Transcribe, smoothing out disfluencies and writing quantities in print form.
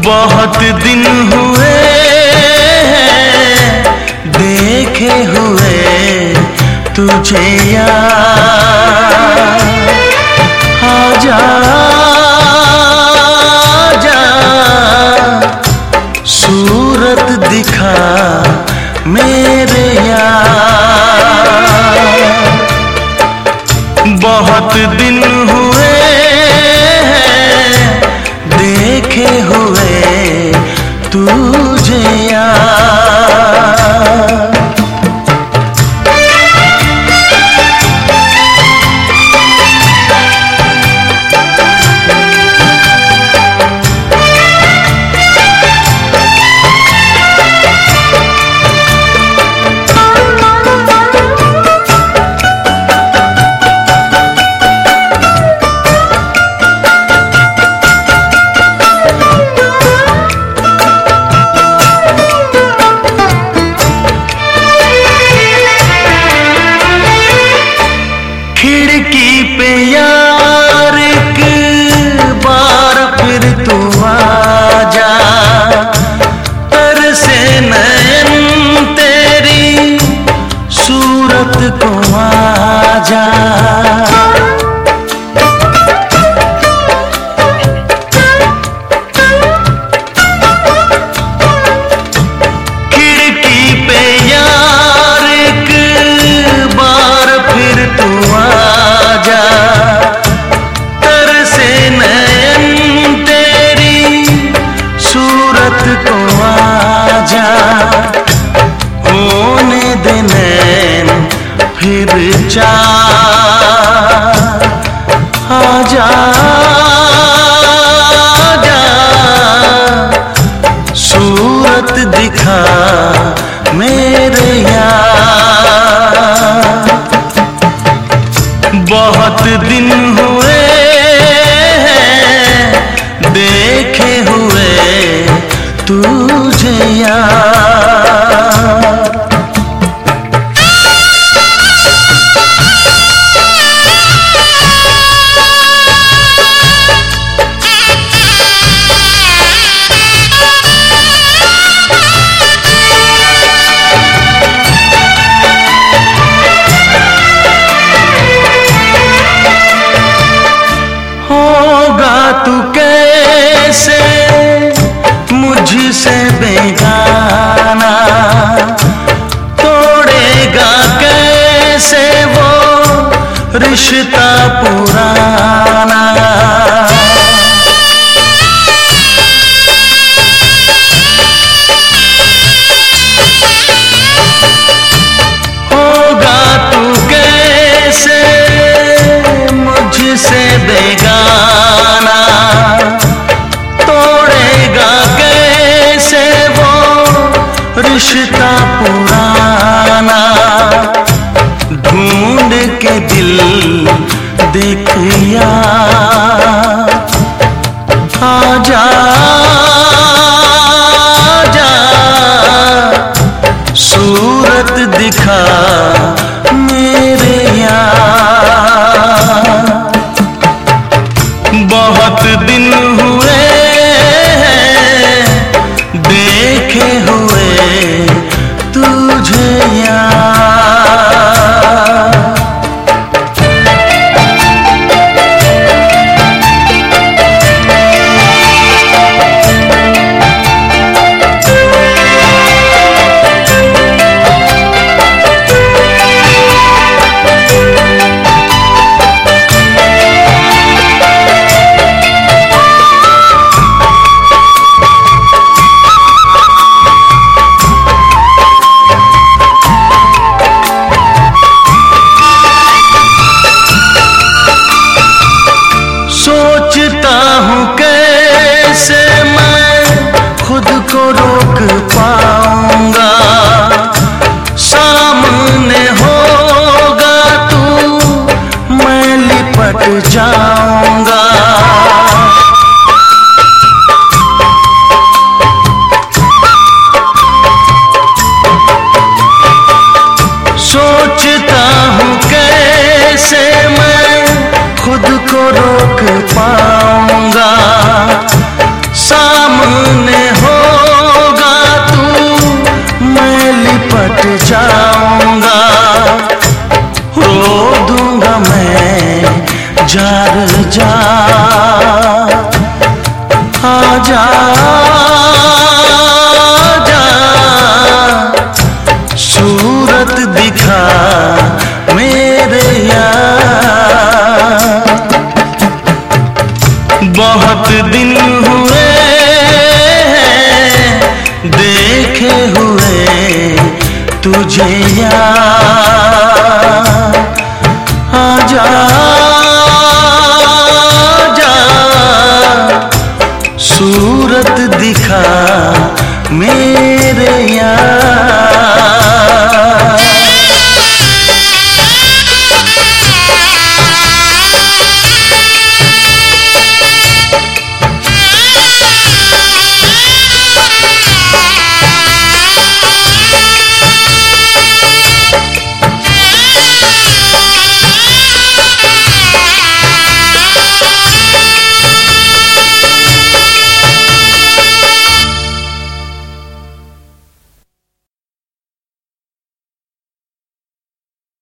बहुत दिन हुए देखे हुए तुझे यार, आजा आजा सूरत दिखा मेरे यार। बहुत दिन हुए देखे हुए तुझे यार। खिड़की पे यार एक बार फिर तू आजा, तरसे नयन तेरी सूरत को आजा। खिड़की पे यार एक बार फिर तू आजा, तरसे नयन तेरी सूरत को आजा। होने दे नैन फिर चार, आजा आजा सूरत दिखा मेरे यार। बहुत दिन हुए देखे हुए तुझे यार। होगा तू कैसे मुझसे बेगाना, तोड़ेगा कैसे वो रिश्ता पुराना। होगा तू कैसे मुझसे बेगाना, तोड़ेगा कैसे वो रिश्ता पुराना। ढूंढ के दिल देख यार, आजा आजा सूरत दिखा मेरे यार। बहुत दिन हुए देखे हुए तुझे यार। आजा आजा, सूरत दिखा मेरे यार। बहुत दिन हुए देखे हुए तुझे यार, आजा आजा, सूरत दिखा मेरे यार।